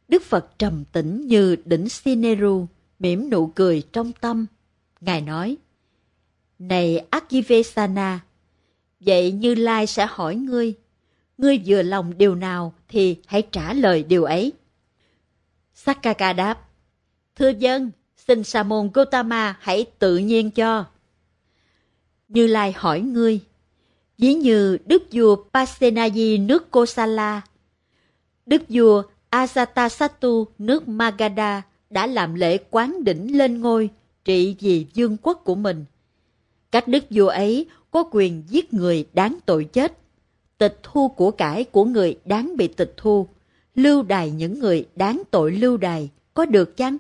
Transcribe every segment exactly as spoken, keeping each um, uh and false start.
Đức Phật trầm tĩnh như đỉnh Sineru, mỉm nụ cười trong tâm. Ngài nói, này Akivesana, vậy Như Lai sẽ hỏi ngươi, ngươi vừa lòng điều nào thì hãy trả lời điều ấy. Sakkaka đáp, thưa dân, xin Sa môn Gotama hãy tự nhiên cho. Như Lai hỏi ngươi, ví như đức vua Pasenadi nước Kosala, đức vua Ajatasattu nước Magadha đã làm lễ quán đỉnh lên ngôi trị vì vương quốc của mình. Các đức vua ấy có quyền giết người đáng tội chết, tịch thu của cải của người đáng bị tịch thu, lưu đày những người đáng tội lưu đày, có được chăng?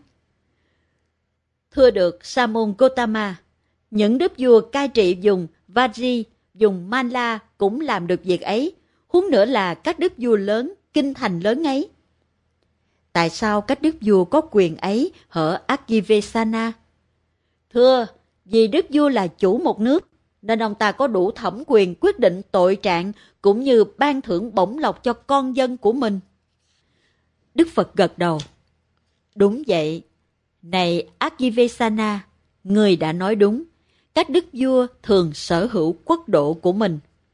Thưa được Sa môn Gotama, những đức vua cai trị vùng Vaji, vùng Mala cũng làm được việc ấy, huống nữa là các đức vua lớn, kinh thành lớn ấy. Tại sao các đức vua có quyền ấy hở Akivesana? Thưa, vì đức vua là chủ một nước, nên ông ta có đủ thẩm quyền quyết định tội trạng cũng như ban thưởng bổng lộc cho con dân của mình. Đức Phật gật đầu. Đúng vậy. Này Akivesana, người đã nói đúng. Các đức vua thường sở hữu quốc độ của mình.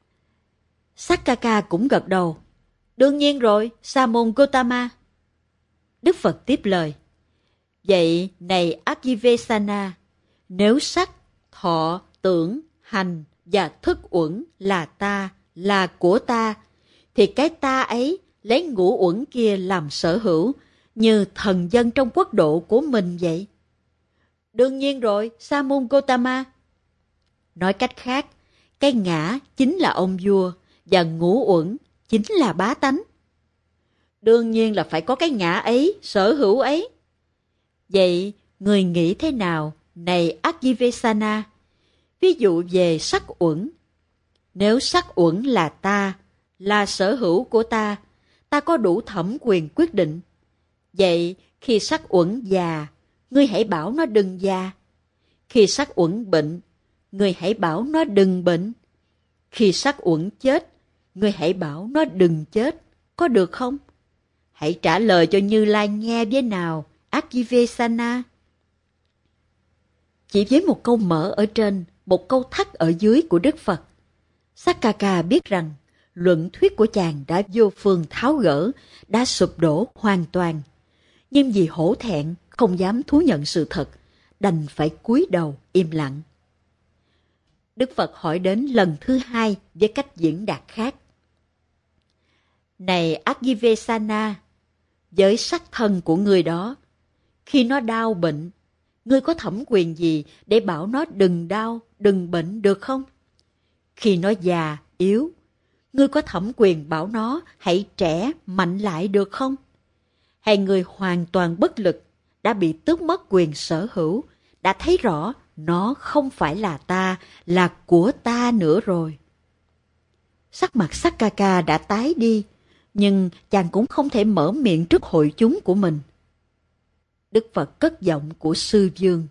Sakkaka cũng gật đầu. Đương nhiên rồi, Sa môn Gotama. Đức Phật tiếp lời. Vậy, này Akivesana, nếu sắc, thọ, tưởng, hành và thức uẩn là ta, là của ta, thì cái ta ấy lấy ngũ uẩn kia làm sở hữu, như thần dân trong quốc độ của mình vậy. Đương nhiên rồi, Sa môn Gotama. Nói cách khác, cái ngã chính là ông vua, và ngũ uẩn chính là bá tánh. Đương nhiên là phải có cái ngã ấy, sở hữu ấy. Vậy, người nghĩ thế nào, này Akivesana? Ví dụ về sắc uẩn. Nếu sắc uẩn là ta, là sở hữu của ta, ta có đủ thẩm quyền quyết định. Vậy, khi sắc uẩn già, ngươi hãy bảo nó đừng già. Khi sắc uẩn bệnh, ngươi hãy bảo nó đừng bệnh. Khi sắc uẩn chết, ngươi hãy bảo nó đừng chết. Có được không? Hãy trả lời cho Như Lai nghe với nào, Akivesana. Chỉ với một câu mở ở trên, một câu thắt ở dưới của Đức Phật, Sakkaka biết rằng luận thuyết của chàng đã vô phương tháo gỡ, đã sụp đổ hoàn toàn. Nhưng vì hổ thẹn, không dám thú nhận sự thật, đành phải cúi đầu im lặng. Đức Phật hỏi đến lần thứ hai với cách diễn đạt khác. Này Akivesana, với sắc thân của người đó, khi nó đau bệnh, ngươi có thẩm quyền gì để bảo nó đừng đau, đừng bệnh được không? Khi nó già, yếu, ngươi có thẩm quyền bảo nó hãy trẻ, mạnh lại được không? Hay người hoàn toàn bất lực, đã bị tước mất quyền sở hữu, đã thấy rõ nó không phải là ta, là của ta nữa rồi. Sắc mặt Sakkaka đã tái đi, nhưng chàng cũng không thể mở miệng trước hội chúng của mình. Đức Phật cất giọng của sư vương.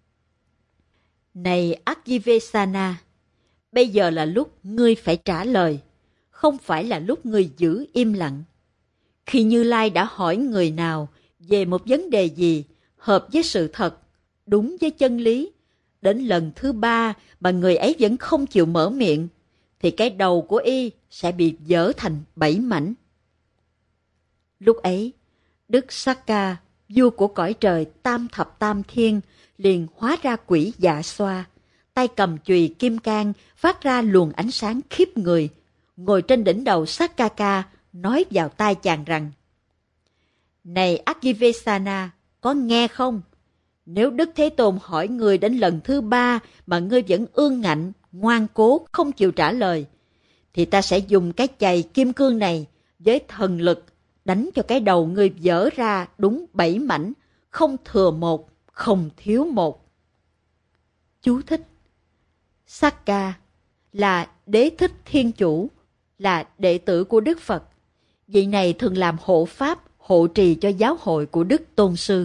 Này Akivesana, bây giờ là lúc ngươi phải trả lời, không phải là lúc ngươi giữ im lặng. Khi Như Lai đã hỏi người nào về một vấn đề gì hợp với sự thật, đúng với chân lý, đến lần thứ ba mà người ấy vẫn không chịu mở miệng, thì cái đầu của y sẽ bị vỡ thành bảy mảnh. Lúc ấy, Đức Sakka, vua của cõi trời tam thập tam thiên, liền hóa ra quỷ dạ xoa, tay cầm chùy kim cang phát ra luồng ánh sáng khiếp người, ngồi trên đỉnh đầu Sakkaka, nói vào tai chàng rằng: Này Akivesana, có nghe không? Nếu Đức Thế Tôn hỏi ngươi đến lần thứ ba mà ngươi vẫn ương ngạnh, ngoan cố không chịu trả lời, thì ta sẽ dùng cái chày kim cương này với thần lực đánh cho cái đầu ngươi vỡ ra đúng bảy mảnh, không thừa một, không thiếu một. Chú thích: Sakka là đế thích thiên chủ, là đệ tử của Đức Phật. Vị này thường làm hộ pháp, hộ trì cho giáo hội của Đức Tôn Sư.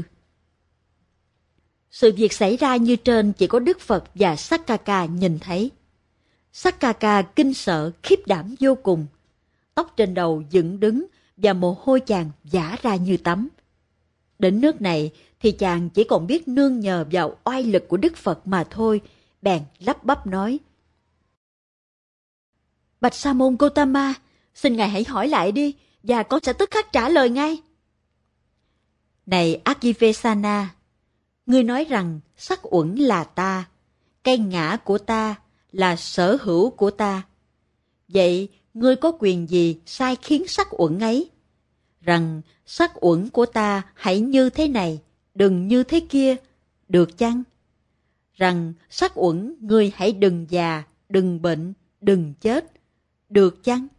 Sự việc xảy ra như trên chỉ có Đức Phật và Sakkaka nhìn thấy. Sakkaka kinh sợ, khiếp đảm vô cùng. Tóc trên đầu dựng đứng và mồ hôi chàng vã ra như tắm. Đến nước này thì chàng chỉ còn biết nương nhờ vào oai lực của Đức Phật mà thôi, bèn lắp bắp nói: Bạch Sa môn Gotama, xin ngài hãy hỏi lại đi, và con sẽ tức khắc trả lời ngay. Này Akivesana, ngươi nói rằng sắc uẩn là ta, cái ngã của ta là sở hữu của ta. Vậy ngươi có quyền gì sai khiến sắc uẩn ấy? Rằng sắc uẩn của ta hãy như thế này, đừng như thế kia, được chăng? Rằng sắc uẩn ngươi hãy đừng già, đừng bệnh, đừng chết, được chăng?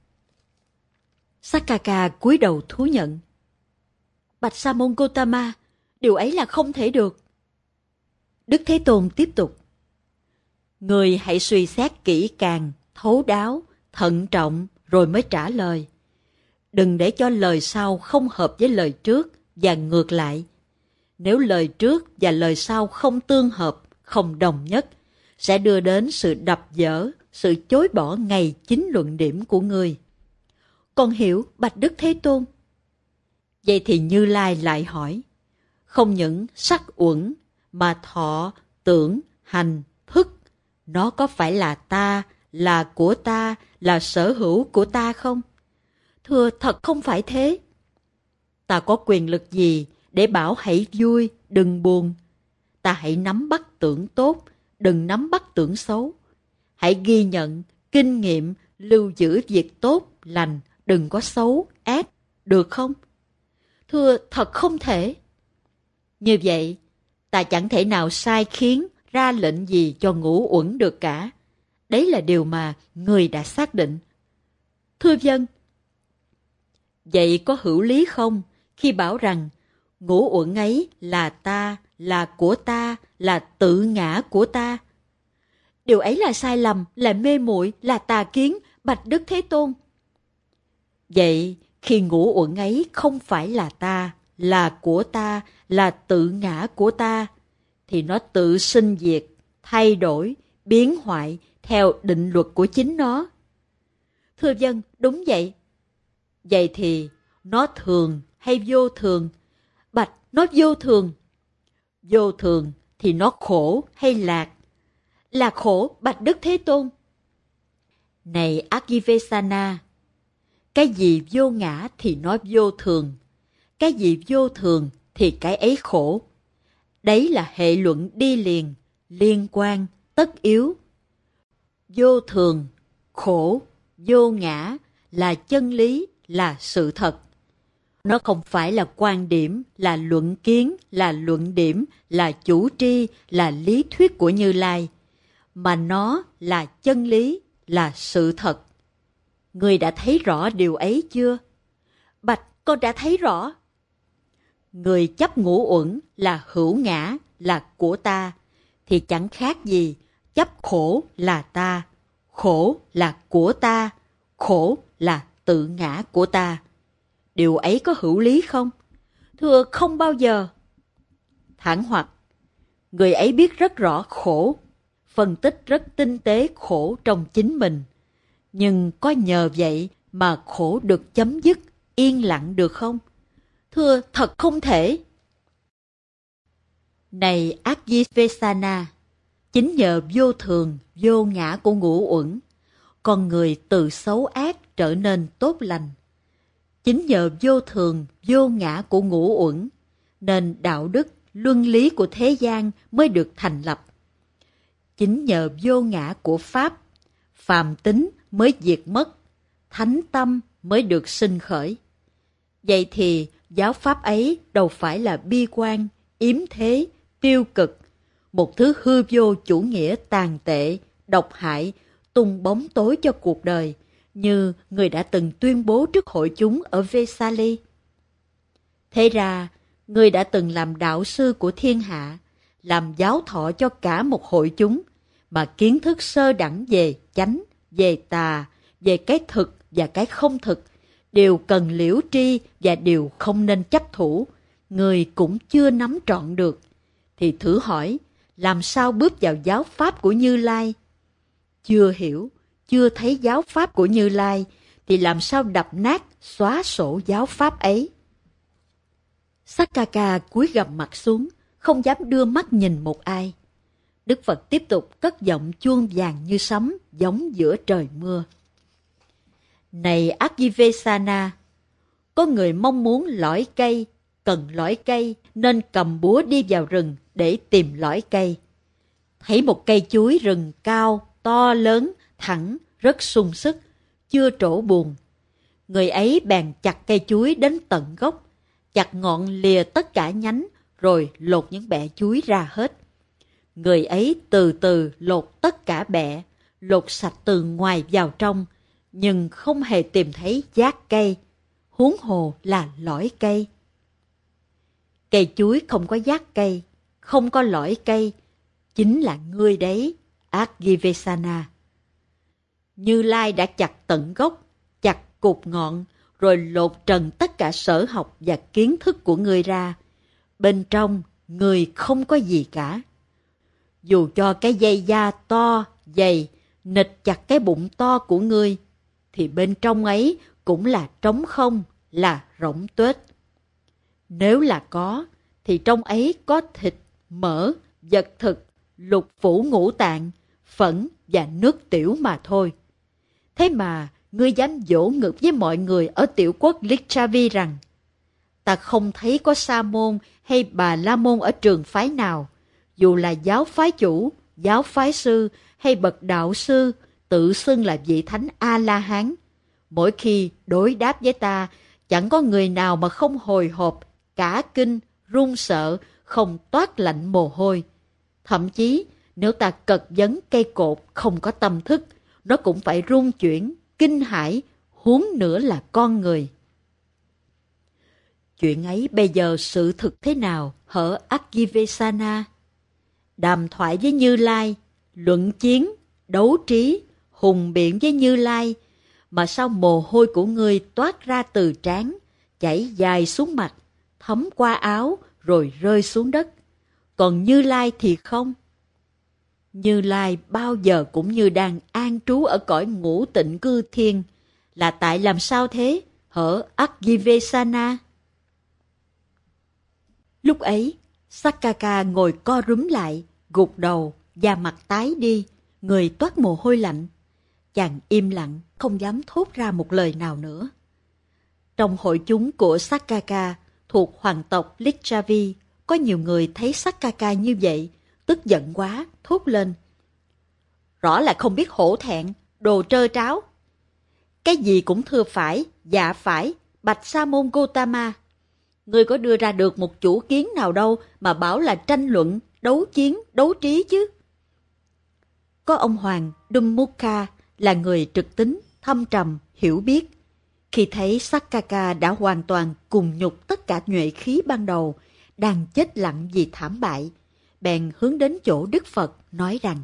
Sakkaka cúi đầu thú nhận: Bạch Sa môn Gotama, điều ấy là không thể được. Đức Thế Tôn tiếp tục: Ngươi hãy suy xét kỹ càng, thấu đáo, thận trọng rồi mới trả lời. Đừng để cho lời sau không hợp với lời trước và ngược lại. Nếu lời trước và lời sau không tương hợp, không đồng nhất, sẽ đưa đến sự đập vỡ, sự chối bỏ ngay chính luận điểm của ngươi. Con hiểu, bạch Đức Thế Tôn. Vậy thì Như Lai lại hỏi: Không những sắc uẩn mà thọ, tưởng, hành, thức, nó có phải là ta, là của ta, là sở hữu của ta không? Thưa, thật không phải thế. Ta có quyền lực gì để bảo hãy vui, đừng buồn? Ta hãy nắm bắt tưởng tốt, đừng nắm bắt tưởng xấu. Hãy ghi nhận, kinh nghiệm, lưu giữ việc tốt, lành, đừng có xấu, ác, được không? Thưa, thật không thể. Như vậy, ta chẳng thể nào sai khiến, ra lệnh gì cho ngũ uẩn được cả. Đấy là điều mà người đã xác định. Thưa vâng. Vậy có hữu lý không khi bảo rằng ngũ uẩn ấy là ta, là của ta, là tự ngã của ta? Điều ấy là sai lầm, là mê muội, là tà kiến, bạch Đức Thế Tôn. Vậy khi ngũ uẩn ấy không phải là ta, là của ta, là tự ngã của ta, thì nó tự sinh diệt, thay đổi, biến hoại theo định luật của chính nó. Thưa vâng, đúng vậy. Vậy thì nó thường hay vô thường? Bạch, nó vô thường. Vô thường thì nó khổ hay lạc? Là khổ, bạch Đức Thế Tôn. Này Akivesana, cái gì vô ngã thì nó vô thường, cái gì vô thường thì cái ấy khổ. Đấy là hệ luận đi liền, liên quan, tất yếu. Vô thường, khổ, vô ngã là chân lý, là sự thật. Nó không phải là quan điểm, là luận kiến, là luận điểm, là chủ tri, là lý thuyết của Như Lai, mà nó là chân lý, là sự thật. Ngươi đã thấy rõ điều ấy chưa? Bạch, con đã thấy rõ. Người chấp ngũ uẩn là hữu ngã, là của ta, thì chẳng khác gì chấp khổ là ta, khổ là của ta, khổ là tự ngã của ta. Điều ấy có hữu lý không? Thưa, không bao giờ. Thẳng hoặc, người ấy biết rất rõ khổ, phân tích rất tinh tế khổ trong chính mình, nhưng có nhờ vậy mà khổ được chấm dứt, yên lặng được không? Thưa, thật không thể. Này Akivesana, chính nhờ vô thường, vô ngã của ngũ uẩn, con người từ xấu ác trở nên tốt lành. Chính nhờ vô thường, vô ngã của ngũ uẩn, nên đạo đức, luân lý của thế gian mới được thành lập. Chính nhờ vô ngã của Pháp, phàm tính mới diệt mất, thánh tâm mới được sinh khởi. Vậy thì giáo Pháp ấy đâu phải là bi quan, yếm thế, tiêu cực, một thứ hư vô chủ nghĩa tàn tệ, độc hại, tung bóng tối cho cuộc đời, như người đã từng tuyên bố trước hội chúng ở Vesali. Thế ra, người đã từng làm đạo sư của thiên hạ, làm giáo thọ cho cả một hội chúng, mà kiến thức sơ đẳng về chánh, về tà, về cái thực và cái không thực, đều cần liễu tri và đều không nên chấp thủ, người cũng chưa nắm trọn được, thì thử hỏi, làm sao bước vào giáo pháp của Như Lai? Chưa hiểu, chưa thấy giáo pháp của Như Lai, thì làm sao đập nát, xóa sổ giáo pháp ấy? Sakkaka cúi gằm mặt xuống, không dám đưa mắt nhìn một ai. Đức Phật tiếp tục cất giọng chuông vàng như sấm, giống giữa trời mưa. Này Akivesana, có người mong muốn lõi cây, cần lõi cây nên cầm búa đi vào rừng để tìm lõi cây. Thấy một cây chuối rừng cao, to lớn, thẳng, rất sung sức, chưa trổ buồn. Người ấy bèn chặt cây chuối đến tận gốc, chặt ngọn lìa tất cả nhánh, rồi lột những bẹ chuối ra hết. Người ấy từ từ lột tất cả bẹ, lột sạch từ ngoài vào trong, nhưng không hề tìm thấy giác cây, huống hồ là lõi cây. Cây chuối không có giác cây, không có lõi cây, chính là ngươi đấy, Akivesana. Như Lai đã chặt tận gốc, chặt cụt ngọn, rồi lột trần tất cả sở học và kiến thức của ngươi ra. Bên trong, ngươi không có gì cả. Dù cho cái dây da to, dày, nịch chặt cái bụng to của ngươi, thì bên trong ấy cũng là trống không, là rỗng tuếch. Nếu là có, thì trong ấy có thịt, mỡ, vật thực, lục phủ ngũ tạng, phẫn và nước tiểu mà thôi. Thế mà, ngươi dám dỗ ngược với mọi người ở tiểu quốc Lichavi rằng, ta không thấy có sa môn hay bà la môn ở trường phái nào, dù là giáo phái chủ, giáo phái sư hay bậc đạo sư, tự xưng là vị thánh A-la-hán. Mỗi khi đối đáp với ta, chẳng có người nào mà không hồi hộp, cả kinh, run sợ, không toát lạnh mồ hôi. Thậm chí, nếu ta cật vấn cây cột không có tâm thức, nó cũng phải rung chuyển, kinh hãi, huống nữa là con người. Chuyện ấy bây giờ sự thực thế nào, hở Akivesana? Đàm thoại với Như Lai, luận chiến, đấu trí, hùng biện với Như Lai, mà sao mồ hôi của ngươi toát ra từ trán, chảy dài xuống mặt, thấm qua áo rồi rơi xuống đất. Còn Như Lai thì không. Như Lai bao giờ cũng như đang an trú ở cõi ngũ tịnh cư thiên. Là tại làm sao thế, hở Akivesana? Lúc ấy, Sakkaka ngồi co rúm lại, gục đầu, da mặt tái đi, người toát mồ hôi lạnh. Chàng im lặng, không dám thốt ra một lời nào nữa. Trong hội chúng của Sakkaka thuộc hoàng tộc Lichavi, có nhiều người thấy Sakkaka như vậy, tức giận quá, thốt lên. Rõ là không biết hổ thẹn, đồ trơ tráo. Cái gì cũng thưa phải, dạ phải, bạch sa môn Gotama. Ngươi có đưa ra được một chủ kiến nào đâu mà bảo là tranh luận, đấu chiến, đấu trí chứ. Có ông Hoàng Dummukha là người trực tính, thâm trầm, hiểu biết. Khi thấy Sakkaka đã hoàn toàn cùng nhục tất cả nhuệ khí ban đầu, đang chết lặng vì thảm bại, bèn hướng đến chỗ Đức Phật nói rằng: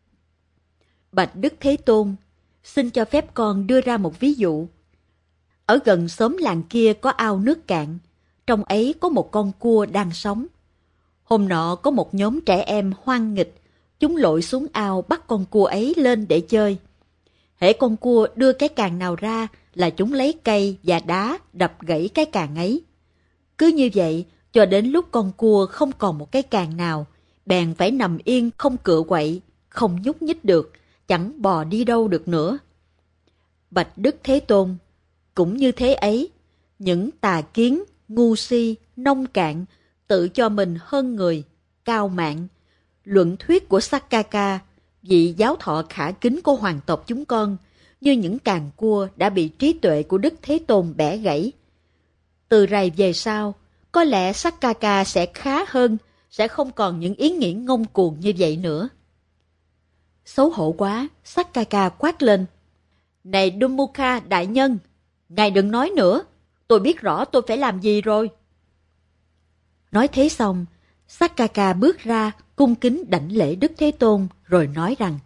Bạch Đức Thế Tôn, xin cho phép con đưa ra một ví dụ. Ở gần xóm làng kia có ao nước cạn, trong ấy có một con cua đang sống. Hôm nọ có một nhóm trẻ em hoang nghịch, chúng lội xuống ao bắt con cua ấy lên để chơi. Hễ con cua đưa cái càng nào ra là chúng lấy cây và đá đập gãy cái càng ấy. Cứ như vậy, cho đến lúc con cua không còn một cái càng nào, bèn phải nằm yên không cựa quậy, không nhúc nhích được, chẳng bò đi đâu được nữa. Bạch Đức Thế Tôn, cũng như thế ấy, những tà kiến, ngu si, nông cạn, tự cho mình hơn người, cao mạn, luận thuyết của Sakkaka, vị giáo thọ khả kính của hoàng tộc chúng con, như những càng cua đã bị trí tuệ của Đức Thế Tôn bẻ gãy. Từ rày về sau, có lẽ Sakkaka sẽ khá hơn, sẽ không còn những ý nghĩ ngông cuồng như vậy nữa. Xấu hổ quá, Sakkaka quát lên. Này Dummukha đại nhân, ngài đừng nói nữa, tôi biết rõ tôi phải làm gì rồi. Nói thế xong, Sakkaka bước ra, cung kính đảnh lễ Đức Thế Tôn, rồi nói rằng: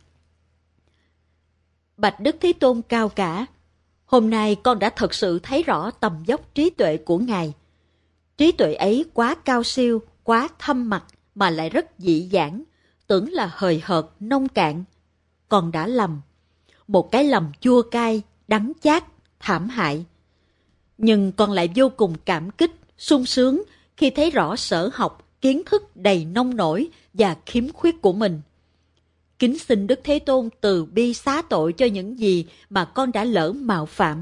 Bạch Đức Thế Tôn cao cả, hôm nay con đã thật sự thấy rõ tầm dốc trí tuệ của ngài. Trí tuệ ấy quá cao siêu, quá thâm mặc, mà lại rất dị dãn, tưởng là hời hợt, nông cạn. Con đã lầm, một cái lầm chua cay, đắng chát, thảm hại. Nhưng con lại vô cùng cảm kích, sung sướng khi thấy rõ sở học, kiến thức đầy nông nổi và khiếm khuyết của mình. Kính xin Đức Thế Tôn từ bi xá tội cho những gì mà con đã lỡ mạo phạm.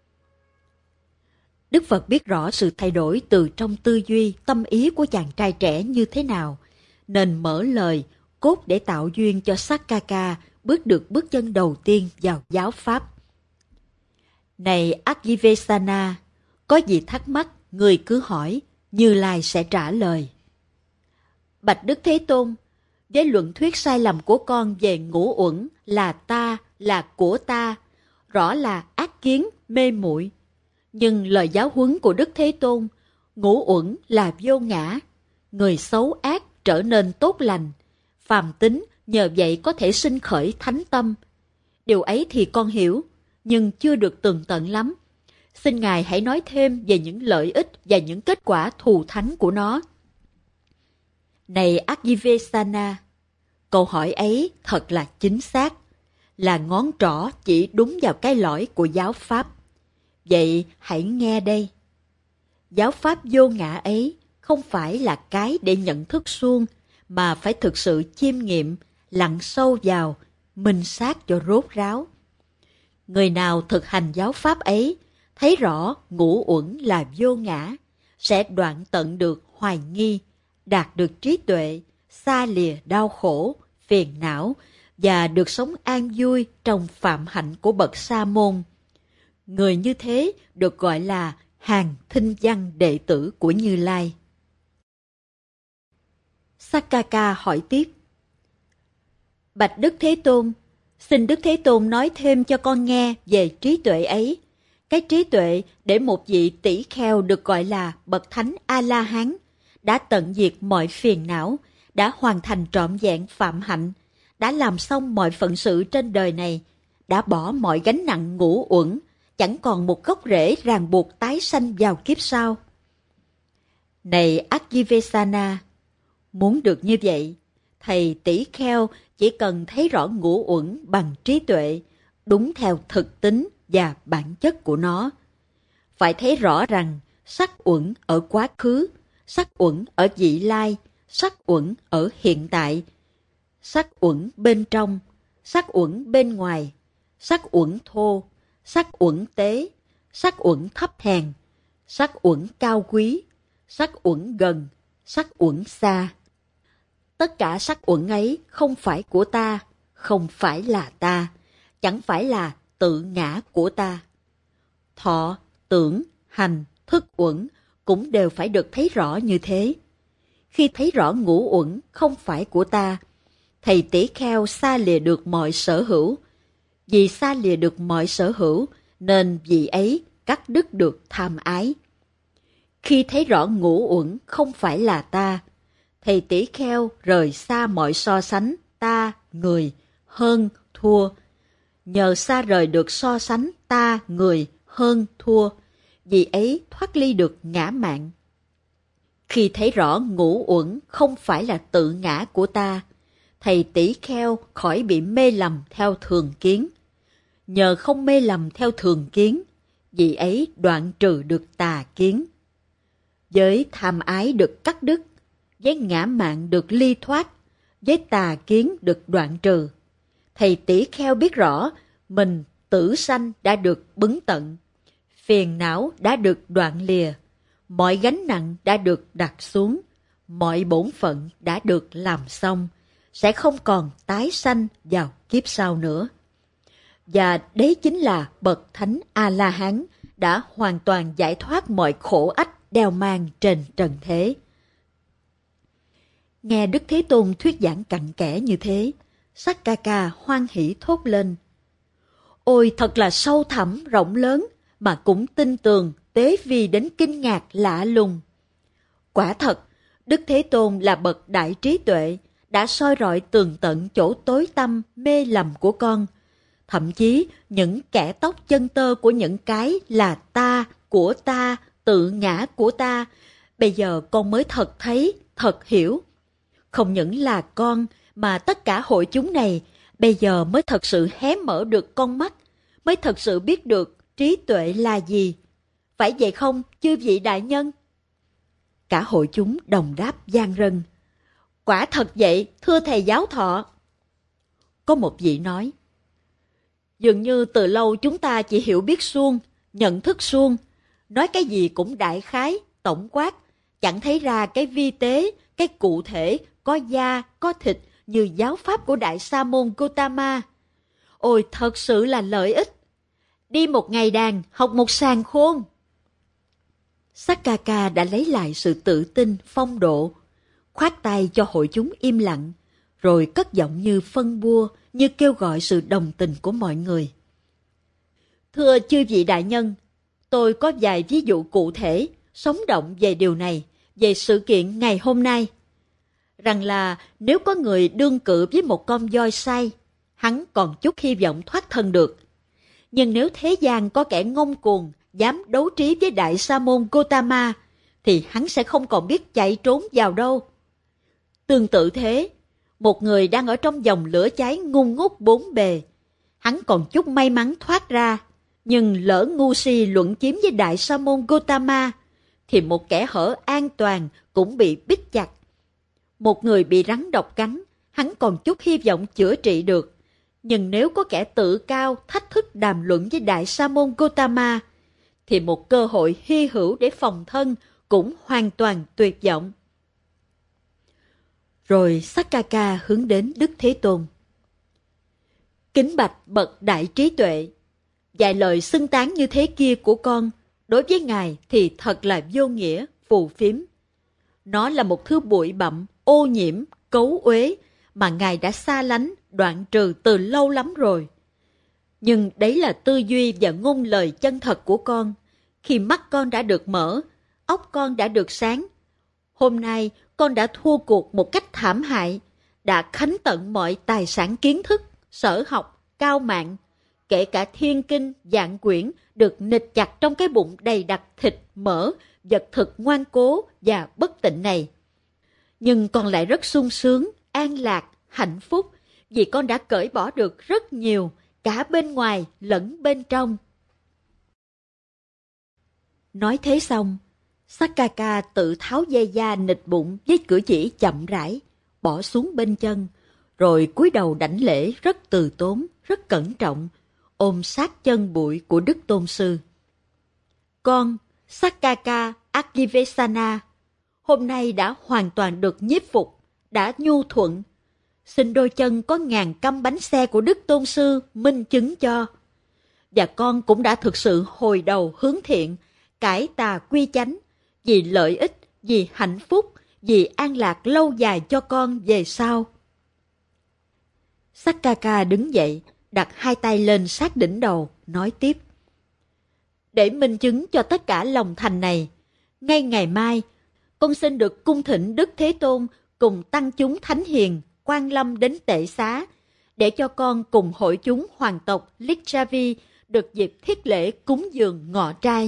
Đức Phật biết rõ sự thay đổi từ trong tư duy, tâm ý của chàng trai trẻ như thế nào, nên mở lời, cốt để tạo duyên cho Sakkaka bước được bước chân đầu tiên vào giáo Pháp. Này Akivesana, có gì thắc mắc, người cứ hỏi, Như Lai sẽ trả lời. Bạch Đức Thế Tôn, với luận thuyết sai lầm của con về ngũ uẩn là ta, là của ta, rõ là ác kiến, mê muội. Nhưng lời giáo huấn của Đức Thế Tôn, ngũ uẩn là vô ngã, người xấu ác trở nên tốt lành, phàm tính nhờ vậy có thể sinh khởi thánh tâm. Điều ấy thì con hiểu, nhưng chưa được tường tận lắm. Xin Ngài hãy nói thêm về những lợi ích và những kết quả thù thắng của nó. Này Akivesana, câu hỏi ấy thật là chính xác, là ngón trỏ chỉ đúng vào cái lõi của giáo Pháp. Vậy hãy nghe đây. Giáo Pháp vô ngã ấy không phải là cái để nhận thức suông, mà phải thực sự chiêm nghiệm, lặn sâu vào, minh sát cho rốt ráo. Người nào thực hành giáo Pháp ấy, thấy rõ ngũ uẩn là vô ngã, sẽ đoạn tận được hoài nghi, đạt được trí tuệ, xa lìa đau khổ, phiền não và được sống an vui trong phạm hạnh của bậc sa môn. Người như thế được gọi là hàng thinh văn đệ tử của Như Lai. Sakkaka hỏi tiếp. Bạch Đức Thế Tôn, xin Đức Thế Tôn nói thêm cho con nghe về trí tuệ ấy. Cái trí tuệ để một vị tỷ kheo được gọi là bậc thánh A-la-hán, đã tận diệt mọi phiền não, đã hoàn thành trọn vẹn phạm hạnh, đã làm xong mọi phận sự trên đời này, đã bỏ mọi gánh nặng ngũ uẩn, chẳng còn một gốc rễ ràng buộc tái sanh vào kiếp sau. Này Akivesana, muốn được như vậy, thầy tỷ kheo chỉ cần thấy rõ ngũ uẩn bằng trí tuệ, đúng theo thực tính và bản chất của nó. Phải thấy rõ rằng sắc uẩn ở quá khứ, sắc uẩn ở vị lai, sắc uẩn ở hiện tại, sắc uẩn bên trong, sắc uẩn bên ngoài, sắc uẩn thô, sắc uẩn tế, sắc uẩn thấp hèn, sắc uẩn cao quý, sắc uẩn gần, sắc uẩn xa. Tất cả sắc uẩn ấy không phải của ta, không phải là ta, chẳng phải là tự ngã của ta. Thọ, tưởng, hành, thức uẩn cũng đều phải được thấy rõ như thế. Khi thấy rõ ngũ uẩn không phải của ta, thầy tỷ kheo xa lìa được mọi sở hữu. Vì xa lìa được mọi sở hữu, nên vị ấy cắt đứt được tham ái. Khi thấy rõ ngũ uẩn không phải là ta, thầy tỷ kheo rời xa mọi so sánh ta, người, hơn, thua. Nhờ xa rời được so sánh ta, người, hơn, thua, vị ấy thoát ly được ngã mạn. Khi thấy rõ ngũ uẩn không phải là tự ngã của ta, thầy tỷ kheo khỏi bị mê lầm theo thường kiến. Nhờ không mê lầm theo thường kiến, vị ấy đoạn trừ được tà kiến. Với tham ái được cắt đứt, với ngã mạn được ly thoát, với tà kiến được đoạn trừ. Thầy tỷ kheo biết rõ mình tử sanh đã được bứng tận, phiền não đã được đoạn lìa, mọi gánh nặng đã được đặt xuống, mọi bổn phận đã được làm xong, sẽ không còn tái sanh vào kiếp sau nữa. Và đấy chính là bậc thánh A-la-hán đã hoàn toàn giải thoát mọi khổ ách đeo mang trên trần thế. Nghe Đức Thế Tôn thuyết giảng cặn kẽ như thế, Sakkaka hoan hỉ thốt lên. Ôi thật là sâu thẳm, rộng lớn, mà cũng tin tường, tế vi đến kinh ngạc lạ lùng. Quả thật, Đức Thế Tôn là bậc đại trí tuệ, đã soi rọi tường tận chỗ tối tăm, mê lầm của con. Thậm chí, những kẻ tóc chân tơ của những cái là ta, của ta, tự ngã của ta, bây giờ con mới thật thấy, thật hiểu. Không những là con, mà tất cả hội chúng này, bây giờ mới thật sự hé mở được con mắt, mới thật sự biết được trí tuệ là gì. Phải vậy không, chư vị đại nhân? Cả hội chúng đồng đáp vang rân. Quả thật vậy, thưa thầy giáo thọ. Có một vị nói, dường như từ lâu chúng ta chỉ hiểu biết suông, nhận thức suông, nói cái gì cũng đại khái, tổng quát, chẳng thấy ra cái vi tế, cái cụ thể, có da, có thịt như giáo pháp của Đại Sa môn Gotama. Ôi, thật sự là lợi ích. Đi một ngày đàn, học một sàng khôn. Sakkaka đã lấy lại sự tự tin, phong độ, khoát tay cho hội chúng im lặng, rồi cất giọng như phân bua, như kêu gọi sự đồng tình của mọi người. Thưa chư vị đại nhân, tôi có vài ví dụ cụ thể, sống động về điều này, về sự kiện ngày hôm nay. Rằng là nếu có người đương cự với một con voi sai, hắn còn chút hy vọng thoát thân được. Nhưng nếu thế gian có kẻ ngông cuồng, dám đấu trí với Đại Sa môn Gotama, thì hắn sẽ không còn biết chạy trốn vào đâu. Tương tự thế, một người đang ở trong dòng lửa cháy ngung ngút bốn bề, hắn còn chút may mắn thoát ra, nhưng lỡ ngu si luận chiếm với Đại Sa môn Gotama, thì một kẻ hở an toàn cũng bị bít chặt. Một người bị rắn độc cắn, hắn còn chút hy vọng chữa trị được. Nhưng nếu có kẻ tự cao thách thức đàm luận với Đại Sa môn Gotama, thì một cơ hội hy hữu để phòng thân cũng hoàn toàn tuyệt vọng. Rồi Sakkaka hướng đến Đức Thế Tôn. Kính bạch bậc đại trí tuệ, vài lời xưng tán như thế kia của con, đối với Ngài thì thật là vô nghĩa, phù phiếm. Nó là một thứ bụi bặm, ô nhiễm, cấu uế mà Ngài đã xa lánh, đoạn trừ từ lâu lắm rồi. Nhưng đấy là tư duy và ngôn lời chân thật của con. Khi mắt con đã được mở, óc con đã được sáng. Hôm nay con đã thua cuộc một cách thảm hại, đã khánh tận mọi tài sản kiến thức, sở học, cao mạng, kể cả thiên kinh, vạn quyển được nịch chặt trong cái bụng đầy đặc thịt, mỡ, vật thực ngoan cố và bất tịnh này. Nhưng con lại rất sung sướng, an lạc, hạnh phúc, vì con đã cởi bỏ được rất nhiều, cả bên ngoài lẫn bên trong. Nói thế xong, Sakkaka tự tháo dây da nịch bụng với cử chỉ chậm rãi, bỏ xuống bên chân, rồi cúi đầu đảnh lễ rất từ tốn, rất cẩn trọng, ôm sát chân bụi của Đức Tôn Sư. Con, Sakkaka Akivesana, hôm nay đã hoàn toàn được nhiếp phục, đã nhu thuận. Xin đôi chân có ngàn căm bánh xe của Đức Tôn Sư minh chứng cho. Và con cũng đã thực sự hồi đầu hướng thiện, cải tà quy chánh, vì lợi ích, vì hạnh phúc, vì an lạc lâu dài cho con về sau. Sakkaka đứng dậy, đặt hai tay lên sát đỉnh đầu, nói tiếp. Để minh chứng cho tất cả lòng thành này, ngay ngày mai, con xin được cung thỉnh Đức Thế Tôn cùng tăng chúng thánh hiền, quan lâm đến tệ xá, để cho con cùng hội chúng hoàng tộc Licchavi được dịp thiết lễ cúng dường ngọ trai.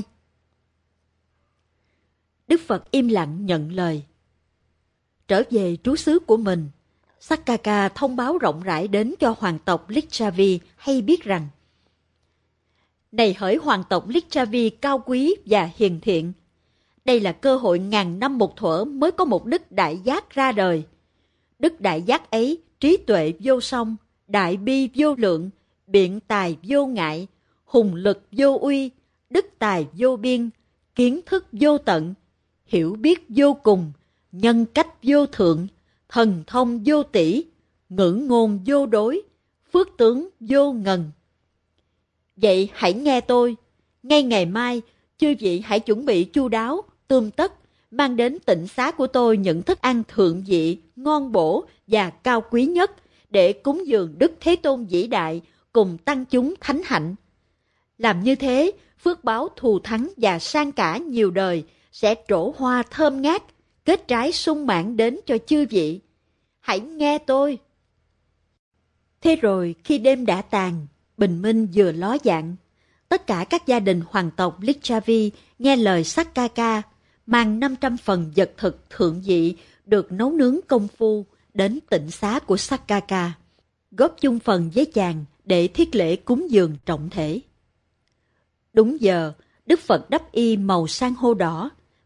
Đức Phật im lặng nhận lời. Trở về trú xứ của mình, Sakkaka thông báo rộng rãi đến cho hoàng tộc Licchavi hay biết rằng: Này hỡi hoàng tộc Licchavi cao quý và hiền thiện, đây là cơ hội ngàn năm một thuở mới có một đức đại giác ra đời. Đức đại giác ấy trí tuệ vô song, đại bi vô lượng, biện tài vô ngại, hùng lực vô uy, đức tài vô biên, kiến thức vô tận, hiểu biết vô cùng, nhân cách vô thượng, thần thông vô tỷ, ngữ ngôn vô đối, phước tướng vô ngần. Vậy hãy nghe tôi, ngay ngày mai, chư vị hãy chuẩn bị chu đáo, tươm tất, mang đến tịnh xá của tôi những thức ăn thượng vị, ngon bổ và cao quý nhất để cúng dường Đức Thế Tôn vĩ đại cùng tăng chúng thánh hạnh. Làm như thế, phước báo thù thắng và sang cả nhiều đời sẽ trổ hoa thơm ngát, kết trái sung mãn đến cho chư vị. Hãy nghe tôi. Thế rồi khi đêm đã tàn, bình minh vừa ló dạng, tất cả các gia đình hoàng tộc Licchavi nghe lời Sakkaka, mang năm trăm phần vật thực thượng vị được nấu nướng công phu đến tịnh xá của Sakkaka, góp chung phần với chàng để thiết lễ cúng dường trọng thể. Đúng giờ, Đức Phật đắp y màu san hô đỏ,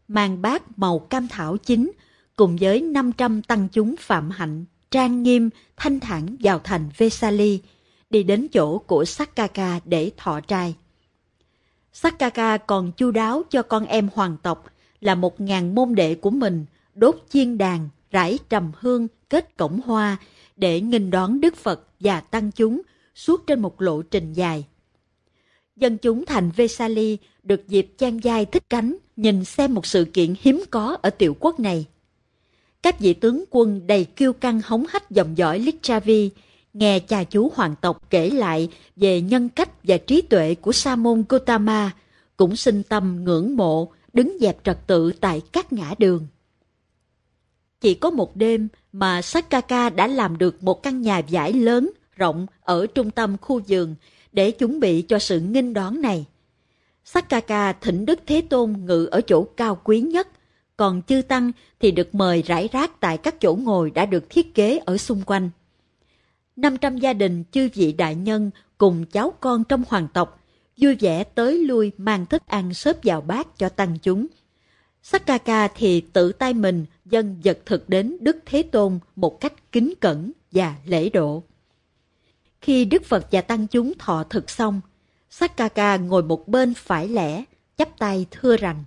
mang bát màu cam thảo chính, cùng với năm trăm tăng chúng phạm hạnh, trang nghiêm, thanh thản vào thành Vesali, đi đến chỗ của Sakkaka để thọ trai. Sakkaka còn chu đáo cho con em hoàng tộc là một ngàn môn đệ của mình đốt chiên đàn, rải trầm hương, kết cổng hoa để nghênh đón Đức Phật và tăng chúng suốt trên một lộ trình dài. Dân chúng thành Vesali được dịp chan vai thích cánh nhìn xem một sự kiện hiếm có ở tiểu quốc này. Các vị tướng quân đầy kiêu căng hống hách dòng dõi Lichavi nghe cha chú hoàng tộc kể lại về nhân cách và trí tuệ của Sa môn Gotama, cũng sinh tâm ngưỡng mộ, đứng dẹp trật tự tại các ngã đường. Chỉ có một đêm mà Sakkaka đã làm được một căn nhà vải lớn, rộng ở trung tâm khu vườn để chuẩn bị cho sự nghênh đón này. Sakkaka thỉnh Đức Thế Tôn ngự ở chỗ cao quý nhất, còn chư tăng thì được mời rải rác tại các chỗ ngồi đã được thiết kế ở xung quanh. năm trăm gia đình chư vị đại nhân cùng cháu con trong hoàng tộc vui vẻ tới lui mang thức ăn xếp vào bát cho tăng chúng. Sakkaka thì tự tay mình dâng vật thực đến Đức Thế Tôn một cách kính cẩn và lễ độ. Khi Đức Phật và tăng chúng thọ thực xong, Sakkaka ngồi một bên phải lẽ, chắp tay thưa rằng: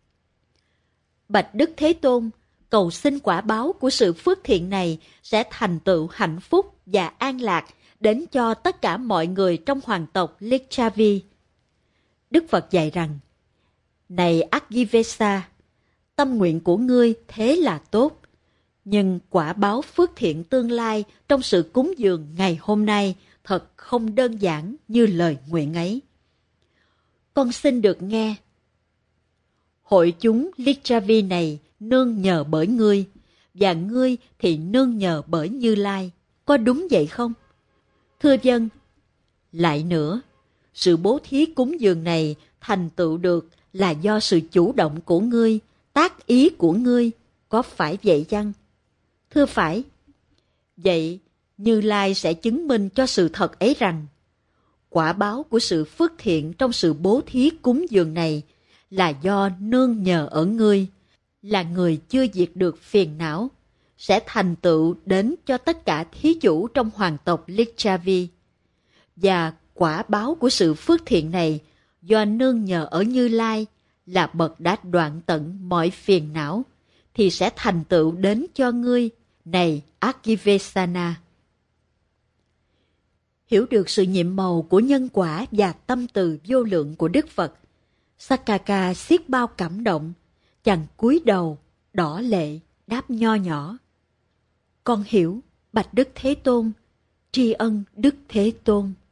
Bạch Đức Thế Tôn, cầu xin quả báo của sự phước thiện này sẽ thành tựu hạnh phúc và an lạc đến cho tất cả mọi người trong hoàng tộc Lichavi. Đức Phật dạy rằng: Này Akivesa, tâm nguyện của ngươi thế là tốt, nhưng quả báo phước thiện tương lai trong sự cúng dường ngày hôm nay thật không đơn giản như lời nguyện ấy. Con xin được nghe. Hội chúng Lichavi này nương nhờ bởi ngươi, và ngươi thì nương nhờ bởi Như Lai. Có đúng vậy không? Thưa vâng. Lại nữa, sự bố thí cúng dường này thành tựu được là do sự chủ động của ngươi, tác ý của ngươi, có phải vậy chăng? Thưa phải. Vậy, Như Lai sẽ chứng minh cho sự thật ấy rằng, quả báo của sự phước thiện trong sự bố thí cúng dường này là do nương nhờ ở ngươi, là người chưa diệt được phiền não, sẽ thành tựu đến cho tất cả thí chủ trong hoàng tộc Lichavi. Và quả báo của sự phước thiện này do nương nhờ ở Như Lai, là bậc đã đoạn tận mọi phiền não, thì sẽ thành tựu đến cho ngươi, này Akivesana. Hiểu được sự nhiệm màu của nhân quả và tâm từ vô lượng của Đức Phật, Sakkaka xiết bao cảm động, chàng cúi đầu, đỏ lệ, đáp nho nhỏ: Con hiểu, bạch Đức Thế Tôn, tri ân Đức Thế Tôn.